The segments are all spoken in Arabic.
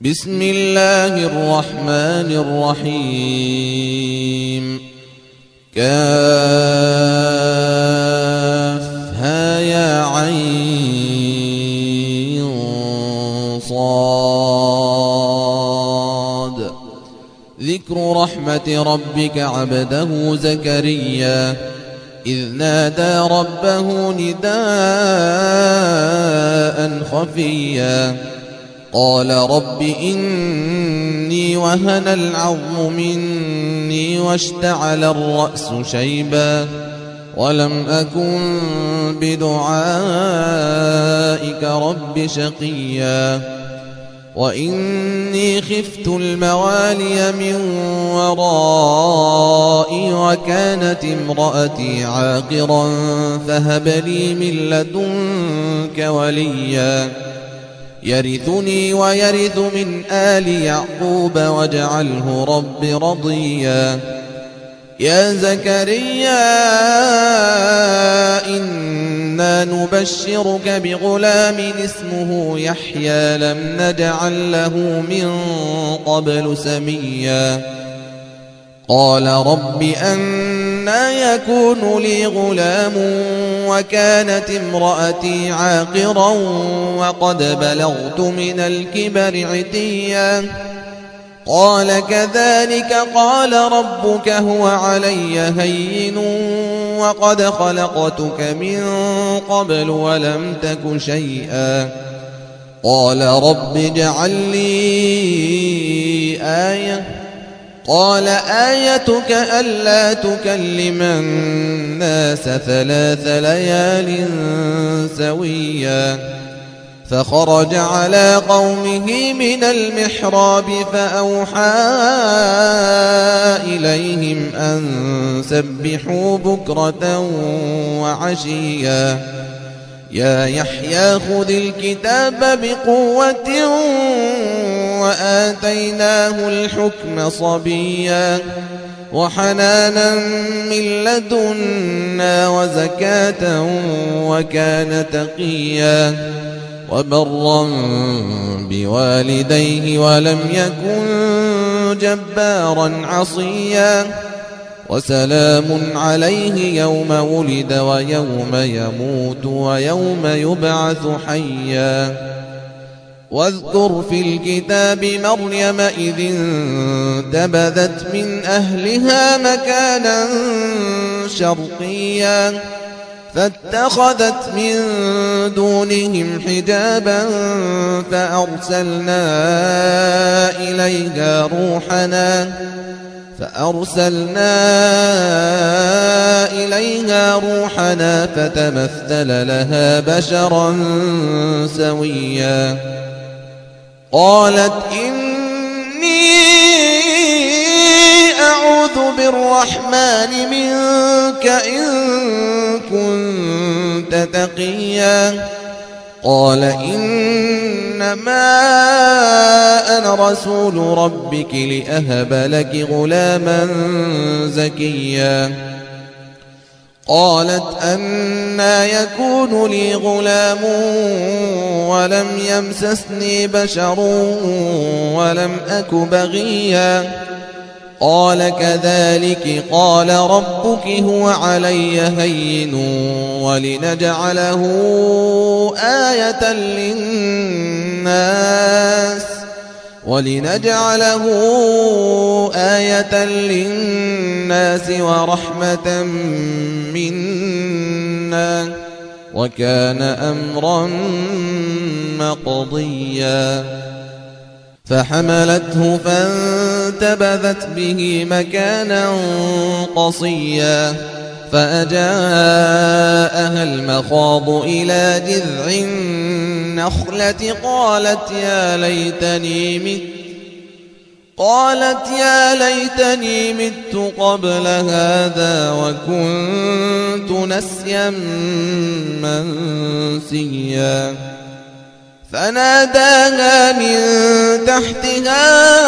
بسم الله الرحمن الرحيم كافها يا عين صاد ذكر رحمة ربك عبده زكريا إذ نادى ربه نداء خفيا قال رب إني وهن العظم مني واشتعل الرأس شيبا ولم أكن بدعائك رب شقيا وإني خفت الموالي من ورائي وكانت امرأتي عاقرا فهب لي من لدنك وليا يرثني ويرث من آل يعقوب واجعله رب رضيا يا زكريا إنا نبشرك بغلام اسمه يحيى لم نجعل له من قبل سميا قال رب أنى يكون لي غلام وكانت امرأتي عاقرا وقد بلغت من الكبر عتيا قال كذلك قال ربك هو علي هين وقد خلقتك من قبل ولم تك شيئا قال رب اجعل لي آية قال آيتك ألا تكلم الناس 3 ليال سويا فخرج على قومه من المحراب فأوحى إليهم أن سبحوا بكرة وعشيا يا يحيى خذ الكتاب بقوة وآتيناه الحكم صبيا وحنانا من لدنا وزكاة وكان تقيا وبرا بوالديه ولم يكن جبارا عصيا وسلام عليه يوم ولد ويوم يموت ويوم يبعث حيا واذكر في الكتاب مريم إذ انتبذت من أهلها مكانا شرقيا فاتخذت من دونهم حجابا فأرسلنا إليها روحنا فتمثل لها بشرا سويا قالت إني أعوذ بالرحمن منك إن كنت تقيا قال إنما أنا رسول ربك لأهب لك غلاما زكيا قالت أنى يكون لي غلام ولم يمسسني بشر ولم أك بغيا قال كذلك قال ربك هو علي هين ولنجعله آية للناس ورحمة منا وكان أمرا مقضيا فحملته فانتبذت به مكانا قصيا فأجاءها المخاض إلى جذع النخلة قالت يا ليتني مت قبل هذا وكنت نسيا منسيا فناداها من تحتها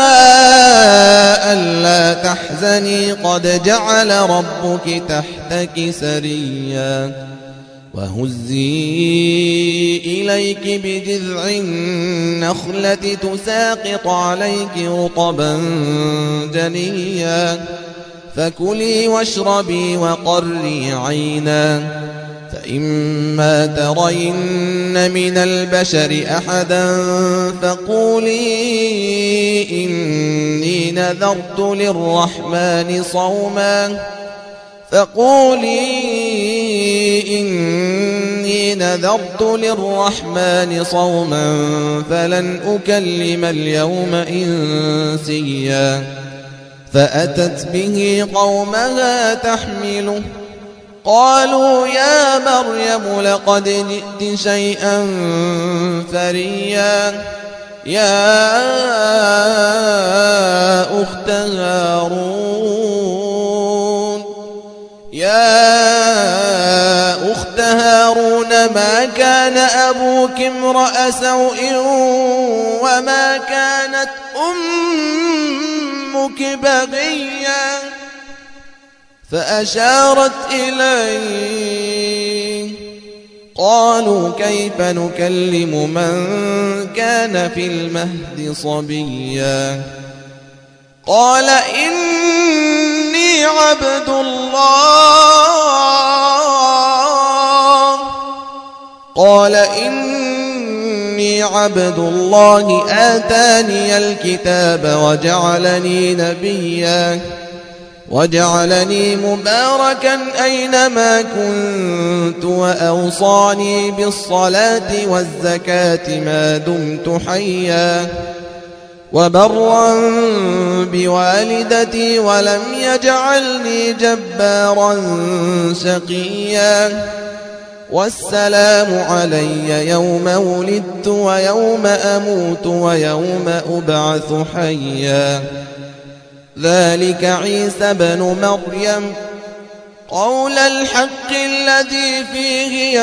ألا تحزني قد جعل ربك تحتك سريا وهزي إليك بجذع النخلة تساقط عليك رطبا جنيا فكلي واشربي وقري عينا فإما ترين من البشر أحدا فقولي إني نذرت للرحمن صوما فلن أكلم اليوم إنسيا فأتت به قومها تحمله قالوا يا مريم لقد جئت شيئا فريا يا أخت هارون ما كان أبوك امرأ سوء وما كانت أمك بغيا فأشارت إليه قالوا كيف نكلم من كان في المهد صبيا قال إني عبد الله آتاني الكتاب وجعلني نبيا وجعلني مباركا أينما كنت وأوصاني بالصلاة والزكاة ما دمت حيا وبرا بوالدتي ولم يجعلني جبارا شقيا والسلام علي يوم ولدت ويوم أموت ويوم أبعث حيا ذلك عيسى بن مريم قول الحق الذي فيه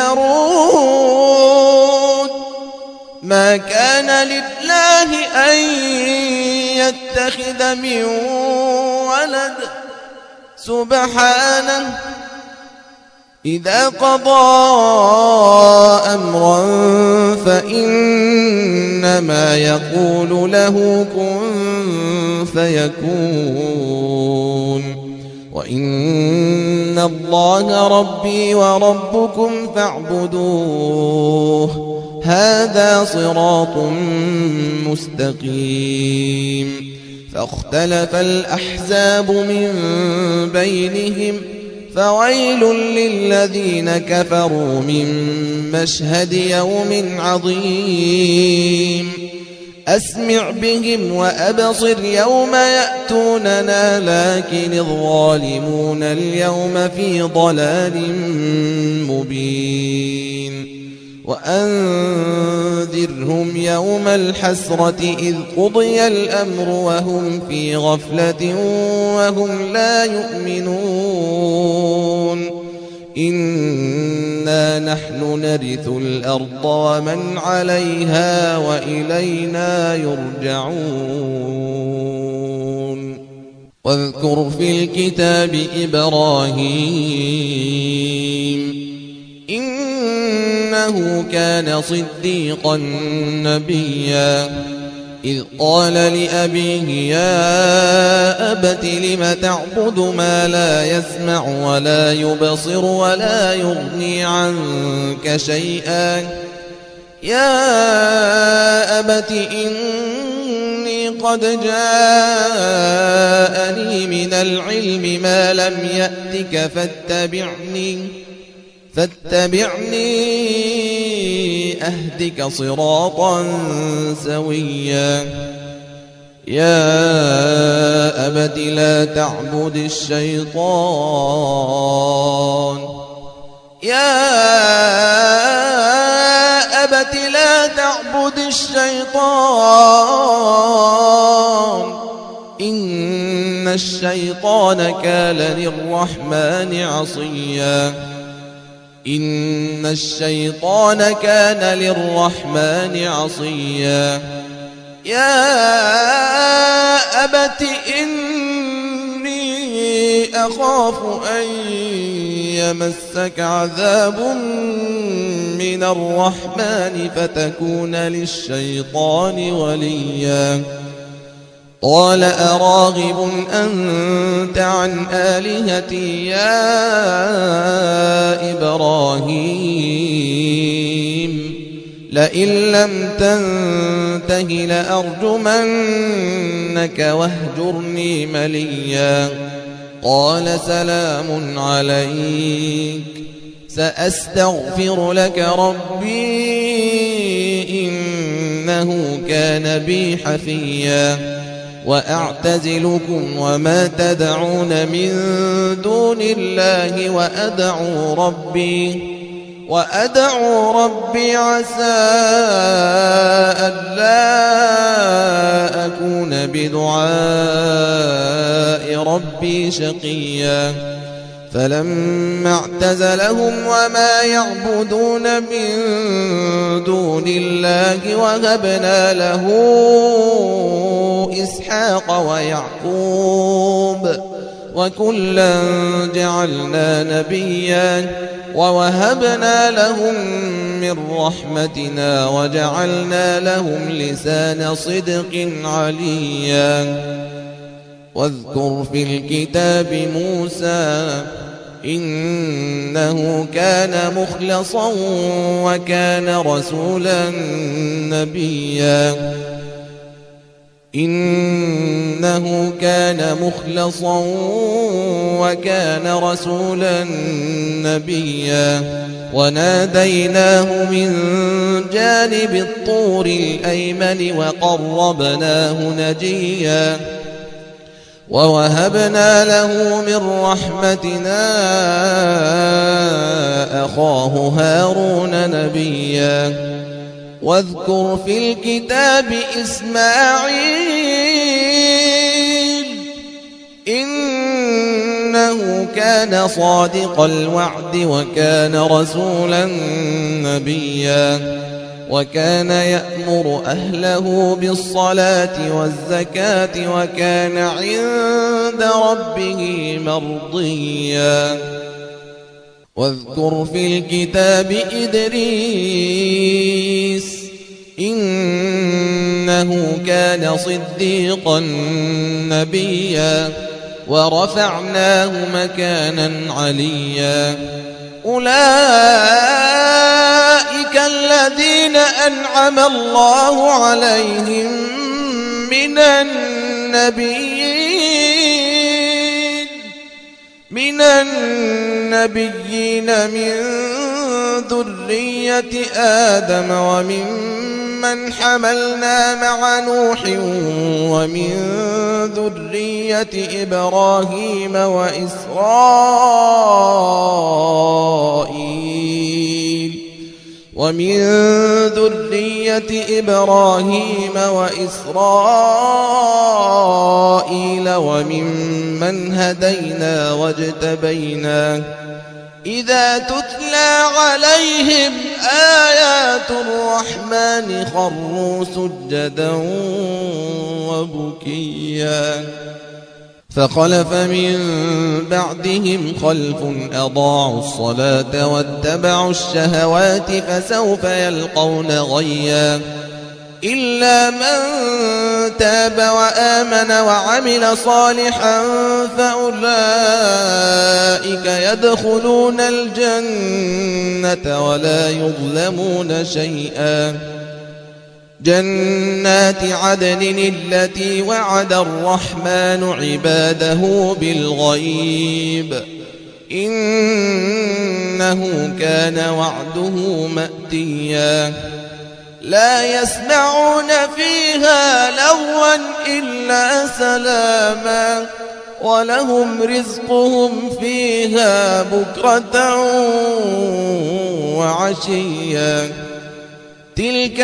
يمترون ما كان لله أن يتخذ من ولد سبحانه إذا قضى أمرا فإنما يقول له كن فيكون وإن الله ربي وربكم فاعبدوه هذا صراط مستقيم فاختلف الأحزاب من بينهم فويل للذين كفروا من مشهد يوم عظيم أسمع بهم وأبصر يوم يأتوننا لكن الظالمون اليوم في ضلال مبين وأنذرهم يوم الحسرة إذ قضي الأمر وهم في غفلة وهم لا يؤمنون إنا نحن نرث الأرض ومن عليها وإلينا يرجعون واذكر في الكتاب إبراهيم إنه كان صديقا نبيا إذ قال لأبيه يا أبت لم تعبد ما لا يسمع ولا يبصر ولا يغني عنك شيئا يا أبت إني قد جاءني من العلم ما لم يأتك فاتبعني أهدك صراطا سويا يا أبت لا تعبد الشيطان إن الشيطان كان للرحمن عصيا يا أبت إني أخاف أن يمسك عذاب من الرحمن فتكون للشيطان وليا قال أراغب أنت عن آلهتي يا إبراهيم لئن لم تنته لأرجمنك واهجرني مليا قال سلام عليك سأستغفر لك ربي إنه كان بي حفيا وأعتزلكم وما تدعون من دون الله وأدعو ربي عسى ألا أكون بدعاء ربي شقيا فلما اعتزلهم وما يعبدون من دون الله وهبنا له إسحاق ويعقوب وكلا جعلنا نبيا ووهبنا لهم من رحمتنا وجعلنا لهم لسان صدق عليا واذكر في الكتاب موسى إنه كان مخلصا وكان رسولا نبيا إنه كان مخلصا وكان رسولا نبيا وناديناه من جانب الطور الأيمن وقربناه نجيا ووهبنا له من رحمتنا أخاه هارون نبيا واذكر في الكتاب إسماعيل إنه كان صادق الوعد وكان رسولا نبيا وكان يأمر أهله بالصلاة والزكاة وكان عند ربه مرضيا واذكر في الكتاب إدريس إنه كان صديقا نبيا ورفعناه مكانا عليا أولئك الذين أنعم الله عليهم من النبيين من ذرية آدم وممن حملنا مع نوح ومن ذرية إبراهيم وإسرائيل وممن هدينا واجتبينا إذا تتلى عليهم آيات الرحمن خروا سجدا وبكيا فخلف من بعدهم خلف أضاعوا الصلاة واتبعوا الشهوات فسوف يلقون غيا إلا من تاب وآمن وعمل صالحا فأولئك يدخلون الجنة ولا يظلمون شيئا جنات عدن التي وعد الرحمن عباده بالغيب إنه كان وعده مأتيا لا يسمعون فيها لغوا إلا سلاما ولهم رزقهم فيها بكرة وعشيا تلك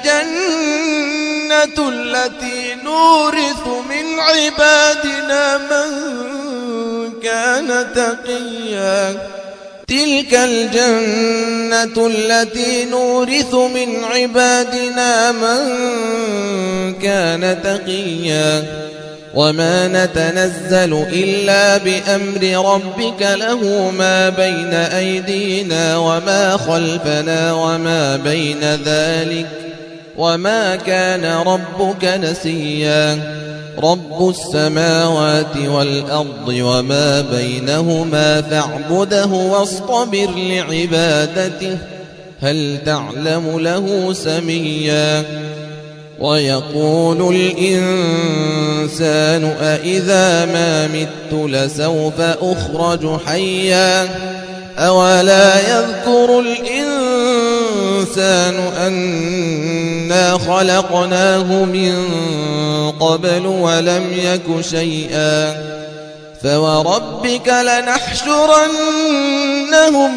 الجنة التي نورث من عبادنا من كان تقيا تلك الجنة التي نورث من عبادنا من كان تقيا وما نتنزل إلا بأمر ربك له ما بين أيدينا وما خلفنا وما بين ذلك وما كان ربك نسيا رب السماوات والأرض وما بينهما فاعبده واصطبر لعبادته هل تعلم له سميا ويقول الإنسان أإذا ما مت لسوف أخرج حيا أولا يذكر الإنسان أنا خلقناه من قبل ولم يك شيئا فوربك لنحشرنهم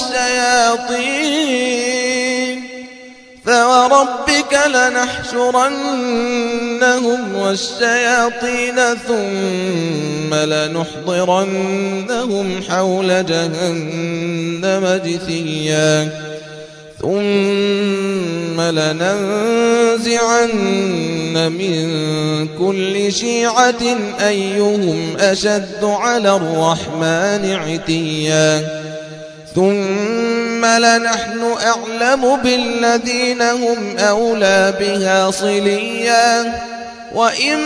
والشياطين ثم لنحضرنهم حول جهنم جثيا ثم لننزعن من كل شيعة أيهم أشد على الرحمن عتيا ثم لنحن أعلم بالذين هم أولى بها صليا وإن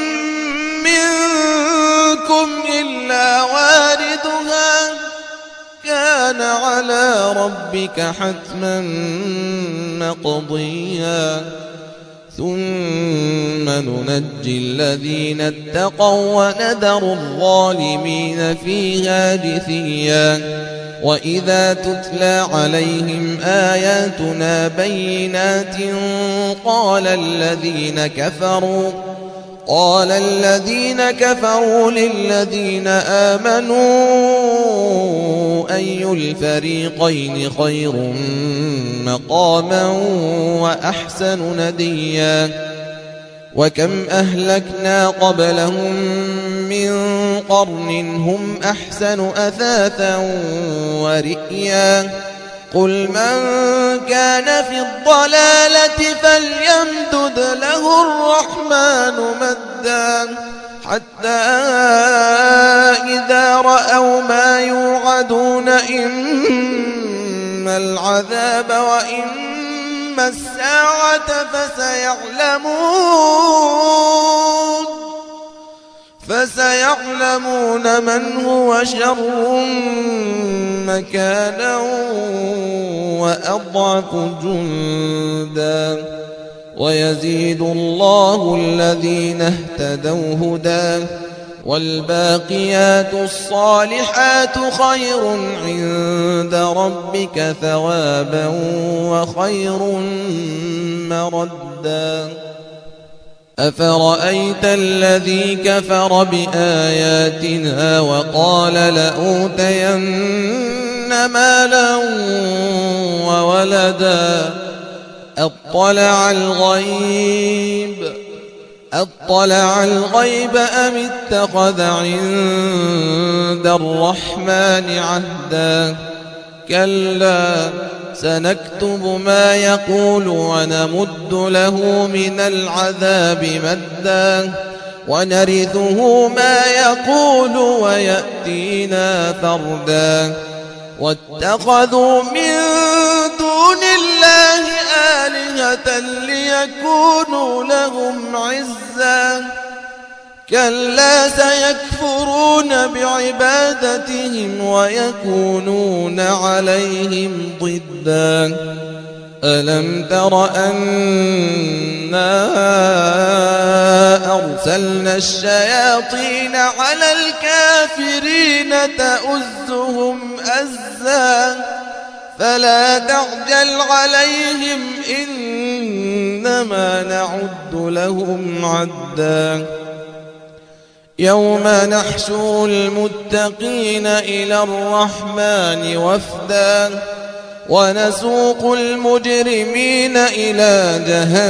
منكم إلا واردها كان على ربك حتما مقضيا ثم ننجي الذين اتقوا وندر الظالمين فيها جثيا وإذا تتلى عليهم آياتنا بينات قال الذين كفروا للذين آمنوا أي الفريقين خير مقاما وأحسن نديا وكم أهلكنا قبلهم من قرن هم أحسن أثاثا ورئيا قل من كان في الضلالة فليمدد له الرحمن مدا حتى إذا رأوا ما يوعدون إما العذاب وإما الساعة فسيعلمون من هو شر مكانا وأضعف جندا ويزيد الله الذين اهتدوا هدى والباقيات الصالحات خير عند ربك ثوابا وخير مردا أفرأيت الذي كفر بآياتنا وقال لأوتين مالا وولدا أطلع الغيب أم اتخذ عند الرحمن عهدا كلا سنكتب ما يقول ونمد له من العذاب مدا ونرثه ما يقول ويأتينا فردا واتخذوا من دون الله آلهة ليكونوا لهم عزا كلا سيكفرون بعبادتهم ويكونون عليهم ضدا ألم تر أنا أرسلنا الشياطين على الكافرين تؤزهم أزا فلا تعجل عليهم إنما نعد لهم عدا يوم نحشر المتقين إلى الرحمن وفدا ونسوق المجرمين إلى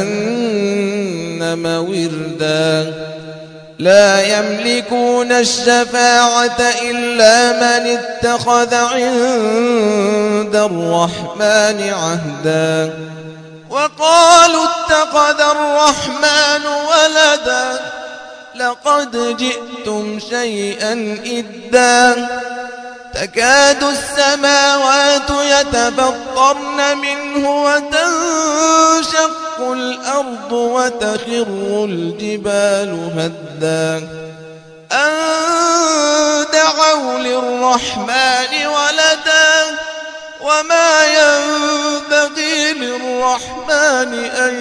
جهنم وردا لا يملكون الشفاعة إلا من اتخذ عند الرحمن عهدا وقالوا اتخذ الرحمن ولدا لقد جئتم شيئا إدا تكاد السماوات يتفطرن منه وتنشق الأرض وتخر الجبال هدا أن دعوا للرحمن ولدا وما ينبغي للرحمن أن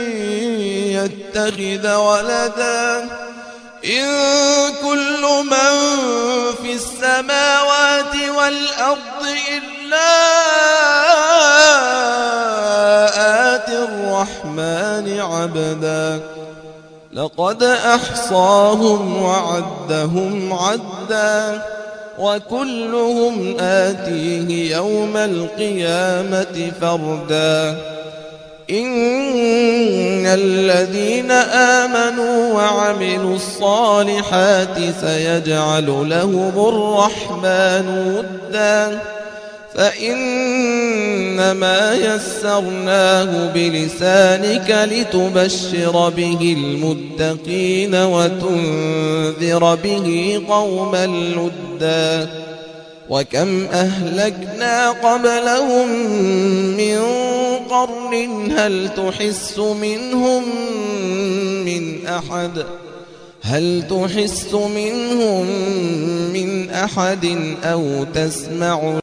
يتخذ ولدا إن كل من في السماوات والأرض إلا آتي الرحمن عبدا لقد أحصاهم وعدهم عدا وكلهم آتيه يوم القيامة فردا إن الذين آمنوا وعملوا الصالحات سيجعل لهم الرحمن ودا فإنما يسرناه بلسانك لتبشر به المتقين وتنذر به قوما لدا وكم أهلكنا قبلهم من قرن هل تحس منهم من أحد أو تسمع